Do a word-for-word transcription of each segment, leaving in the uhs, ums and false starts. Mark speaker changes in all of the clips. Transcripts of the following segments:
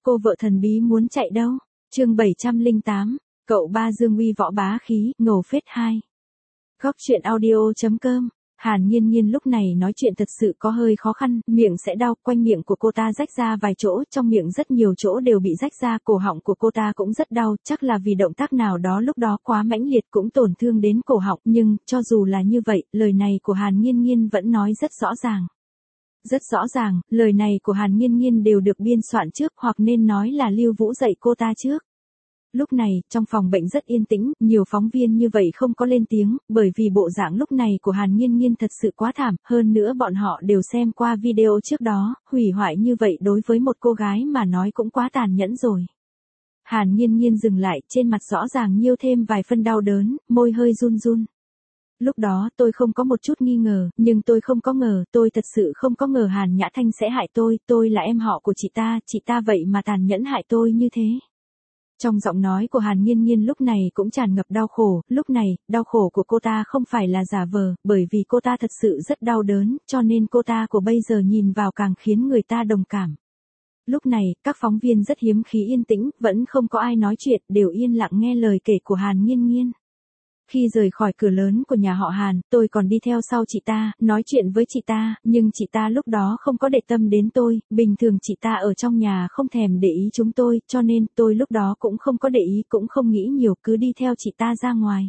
Speaker 1: Cô vợ thần bí muốn chạy đâu? Chương bảy trăm lẻ tám, cậu ba Dương Uy võ bá khí, ngầu phết hai. Góc truyện audio chấm com. Hàn Nhiên Nhiên lúc này nói chuyện thật sự có hơi khó khăn, miệng sẽ đau, quanh miệng của cô ta rách ra vài chỗ, trong miệng rất nhiều chỗ đều bị rách ra, cổ họng của cô ta cũng rất đau, chắc là vì động tác nào đó lúc đó quá mãnh liệt cũng tổn thương đến cổ họng, nhưng, cho dù là như vậy, lời này của Hàn Nhiên Nhiên vẫn nói rất rõ ràng. Rất rõ ràng, lời này của Hàn Nhiên Nhiên đều được biên soạn trước, hoặc nên nói là Lưu Vũ dạy cô ta trước. Lúc này, trong phòng bệnh rất yên tĩnh, nhiều phóng viên như vậy không có lên tiếng, bởi vì bộ dạng lúc này của Hàn Nhiên Nhiên thật sự quá thảm, hơn nữa bọn họ đều xem qua video trước đó, hủy hoại như vậy đối với một cô gái mà nói cũng quá tàn nhẫn rồi. Hàn Nhiên Nhiên dừng lại, trên mặt rõ ràng nhiêu thêm vài phân đau đớn, môi hơi run run. Lúc đó tôi không có một chút nghi ngờ, nhưng tôi không có ngờ, tôi thật sự không có ngờ Hàn Nhã Thanh sẽ hại tôi, tôi là em họ của chị ta, chị ta vậy mà tàn nhẫn hại tôi như thế. Trong giọng nói của Hàn Nhiên Nhiên lúc này cũng tràn ngập đau khổ, lúc này, đau khổ của cô ta không phải là giả vờ, bởi vì cô ta thật sự rất đau đớn, cho nên cô ta của bây giờ nhìn vào càng khiến người ta đồng cảm. Lúc này, các phóng viên rất hiếm khí yên tĩnh, vẫn không có ai nói chuyện, đều yên lặng nghe lời kể của Hàn Nhiên Nhiên. Khi rời khỏi cửa lớn của nhà họ Hàn, tôi còn đi theo sau chị ta, nói chuyện với chị ta, nhưng chị ta lúc đó không có để tâm đến tôi, bình thường chị ta ở trong nhà không thèm để ý chúng tôi, cho nên tôi lúc đó cũng không có để ý, cũng không nghĩ nhiều, cứ đi theo chị ta ra ngoài.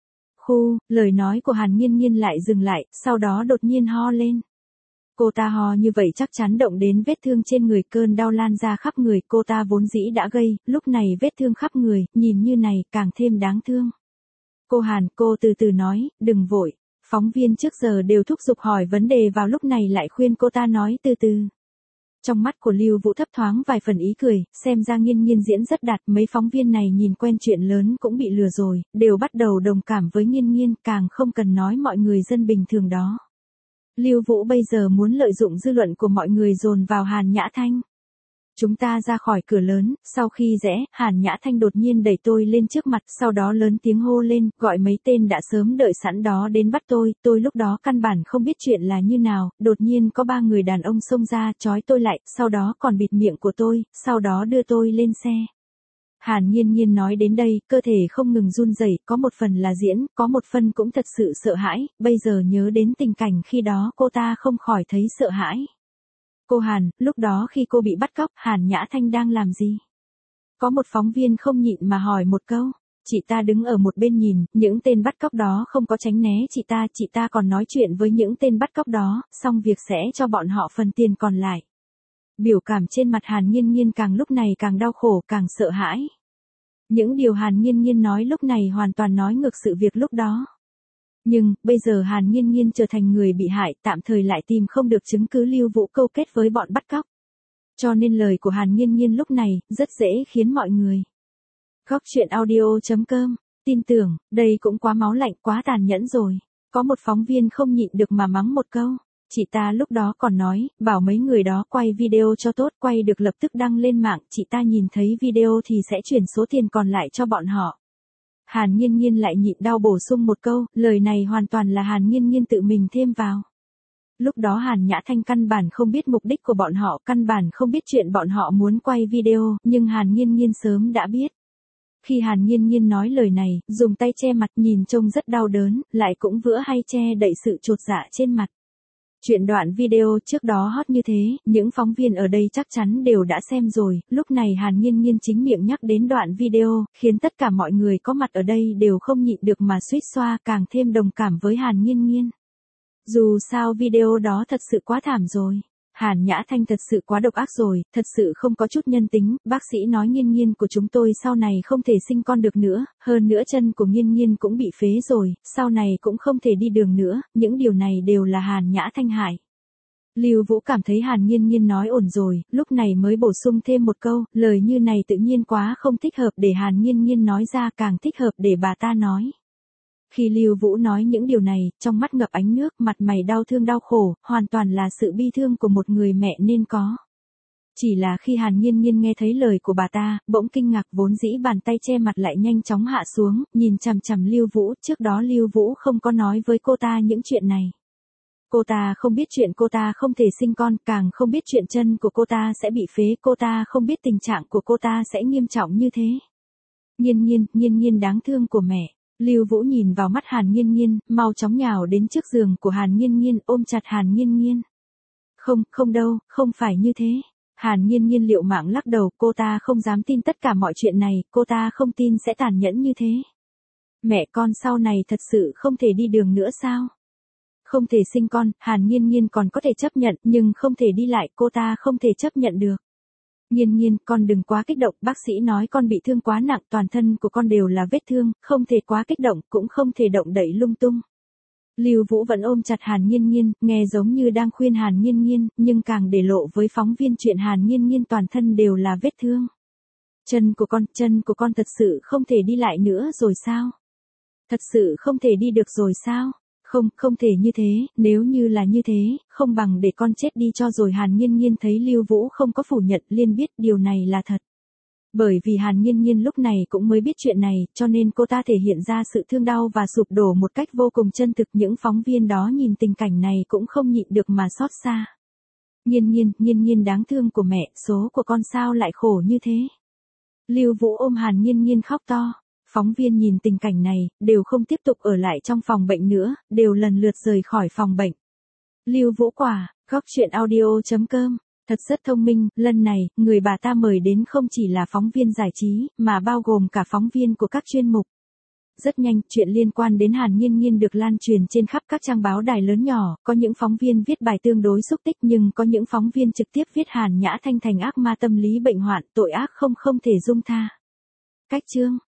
Speaker 1: Khu, lời nói của Hàn Nhiên Nhiên lại dừng lại, sau đó đột nhiên ho lên. Cô ta ho như vậy chắc chắn động đến vết thương trên người, cơn đau lan ra khắp người, cô ta vốn dĩ đã gây, lúc này vết thương khắp người, nhìn như này, càng thêm đáng thương. Cô Hàn, cô từ từ nói, đừng vội. Phóng viên trước giờ đều thúc giục hỏi vấn đề, vào lúc này lại khuyên cô ta nói từ từ. Trong mắt của Lưu Vũ thấp thoáng vài phần ý cười, xem ra Nhiên Nhiên diễn rất đạt, mấy phóng viên này nhìn quen chuyện lớn cũng bị lừa rồi, đều bắt đầu đồng cảm với Nhiên Nhiên, càng không cần nói mọi người dân bình thường đó. Lưu Vũ bây giờ muốn lợi dụng dư luận của mọi người dồn vào Hàn Nhã Thanh. Chúng ta ra khỏi cửa lớn, sau khi rẽ, Hàn Nhã Thanh đột nhiên đẩy tôi lên trước mặt, sau đó lớn tiếng hô lên, gọi mấy tên đã sớm đợi sẵn đó đến bắt tôi, tôi lúc đó căn bản không biết chuyện là như nào, đột nhiên có ba người đàn ông xông ra, trói tôi lại, sau đó còn bịt miệng của tôi, sau đó đưa tôi lên xe. Hàn Nhiên Nhiên nói đến đây, cơ thể không ngừng run rẩy, có một phần là diễn, có một phần cũng thật sự sợ hãi, bây giờ nhớ đến tình cảnh khi đó cô ta không khỏi thấy sợ hãi. Cô Hàn, lúc đó khi cô bị bắt cóc, Hàn Nhã Thanh đang làm gì? Có một phóng viên không nhịn mà hỏi một câu. Chị ta đứng ở một bên nhìn, những tên bắt cóc đó không có tránh né chị ta, chị ta còn nói chuyện với những tên bắt cóc đó, xong việc sẽ cho bọn họ phần tiền còn lại. Biểu cảm trên mặt Hàn Nhiên Nhiên càng lúc này càng đau khổ, càng sợ hãi. Những điều Hàn Nhiên Nhiên nói lúc này hoàn toàn nói ngược sự việc lúc đó. Nhưng, bây giờ Hàn Nhiên Nhiên trở thành người bị hại, tạm thời lại tìm không được chứng cứ Lưu Vũ câu kết với bọn bắt cóc. Cho nên lời của Hàn Nhiên Nhiên lúc này, rất dễ khiến mọi người. Góc truyện audio chấm com, tin tưởng, đây cũng quá máu lạnh, quá tàn nhẫn rồi. Có một phóng viên không nhịn được mà mắng một câu. Chị ta lúc đó còn nói, bảo mấy người đó quay video cho tốt, quay được lập tức đăng lên mạng, chị ta nhìn thấy video thì sẽ chuyển số tiền còn lại cho bọn họ. Hàn Nhiên Nhiên lại nhịn đau bổ sung một câu, lời này hoàn toàn là Hàn Nhiên Nhiên tự mình thêm vào. Lúc đó Hàn Nhã Thanh căn bản không biết mục đích của bọn họ, căn bản không biết chuyện bọn họ muốn quay video, nhưng Hàn Nhiên Nhiên sớm đã biết. Khi Hàn Nhiên Nhiên nói lời này, dùng tay che mặt nhìn trông rất đau đớn, lại cũng vữa hay che đậy sự chột dạ trên mặt. Chuyện đoạn video trước đó hot như thế, những phóng viên ở đây chắc chắn đều đã xem rồi, lúc này Hàn Nhiên Nhiên chính miệng nhắc đến đoạn video, khiến tất cả mọi người có mặt ở đây đều không nhịn được mà suýt xoa, càng thêm đồng cảm với Hàn Nhiên Nhiên. Dù sao video đó thật sự quá thảm rồi. Hàn Nhã Thanh thật sự quá độc ác rồi, thật sự không có chút nhân tính, bác sĩ nói Nhiên Nhiên của chúng tôi sau này không thể sinh con được nữa, hơn nữa chân của Nhiên Nhiên cũng bị phế rồi, sau này cũng không thể đi đường nữa, những điều này đều là Hàn Nhã Thanh hại. Lưu Vũ cảm thấy Hàn Nhiên Nhiên nói ổn rồi, lúc này mới bổ sung thêm một câu, lời như này tự nhiên quá không thích hợp để Hàn Nhiên Nhiên nói ra, càng thích hợp để bà ta nói. Khi Lưu Vũ nói những điều này, trong mắt ngập ánh nước, mặt mày đau thương đau khổ, hoàn toàn là sự bi thương của một người mẹ nên có. Chỉ là khi Hàn Nhiên Nhiên nghe thấy lời của bà ta, bỗng kinh ngạc, vốn dĩ bàn tay che mặt lại nhanh chóng hạ xuống, nhìn chằm chằm Lưu Vũ, trước đó Lưu Vũ không có nói với cô ta những chuyện này. cô ta không biết chuyện cô ta không thể sinh con, càng không biết chuyện chân của cô ta sẽ bị phế, cô ta không biết tình trạng của cô ta sẽ nghiêm trọng như thế. Nhiên Nhiên, Nhiên Nhiên đáng thương của mẹ. Lưu Vũ nhìn vào mắt Hàn Nhiên Nhiên, mau chóng nhào đến trước giường của Hàn Nhiên Nhiên, ôm chặt Hàn Nhiên Nhiên. Không, không đâu, không phải như thế. Hàn Nhiên Nhiên liệu mạng lắc đầu, cô ta không dám tin tất cả mọi chuyện này, cô ta không tin sẽ tàn nhẫn như thế. Mẹ con sau này thật sự không thể đi đường nữa sao? Không thể sinh con, Hàn Nhiên Nhiên còn có thể chấp nhận, nhưng không thể đi lại, cô ta không thể chấp nhận được. Nhiên Nhiên, con đừng quá kích động, bác sĩ nói con bị thương quá nặng, toàn thân của con đều là vết thương, không thể quá kích động, cũng không thể động đậy lung tung. Lưu Vũ vẫn ôm chặt Hàn Nhiên Nhiên, nghe giống như đang khuyên Hàn Nhiên Nhiên, nhưng càng để lộ với phóng viên chuyện Hàn Nhiên Nhiên toàn thân đều là vết thương. Chân của con, chân của con thật sự không thể đi lại nữa rồi sao? Thật sự không thể đi được rồi sao? Không, không thể như thế, nếu như là như thế, không bằng để con chết đi cho rồi. Hàn Nhiên Nhiên thấy Lưu Vũ không có phủ nhận, liền biết điều này là thật. Bởi vì Hàn Nhiên Nhiên lúc này cũng mới biết chuyện này, cho nên cô ta thể hiện ra sự thương đau và sụp đổ một cách vô cùng chân thực. Những phóng viên đó nhìn tình cảnh này cũng không nhịn được mà xót xa. Nhiên Nhiên, Nhiên Nhiên đáng thương của mẹ, số của con sao lại khổ như thế? Lưu Vũ ôm Hàn Nhiên Nhiên khóc to. Phóng viên nhìn tình cảnh này, đều không tiếp tục ở lại trong phòng bệnh nữa, đều lần lượt rời khỏi phòng bệnh. Lưu Vũ quả, góc chuyện audio chấm com. Thật rất thông minh, lần này, người bà ta mời đến không chỉ là phóng viên giải trí, mà bao gồm cả phóng viên của các chuyên mục. Rất nhanh, chuyện liên quan đến Hàn Nhiên Nhiên được lan truyền trên khắp các trang báo đài lớn nhỏ, có những phóng viên viết bài tương đối xúc tích nhưng có những phóng viên trực tiếp viết Hàn Nhã Thanh thành ác ma tâm lý bệnh hoạn, tội ác không không thể dung tha. Cách chương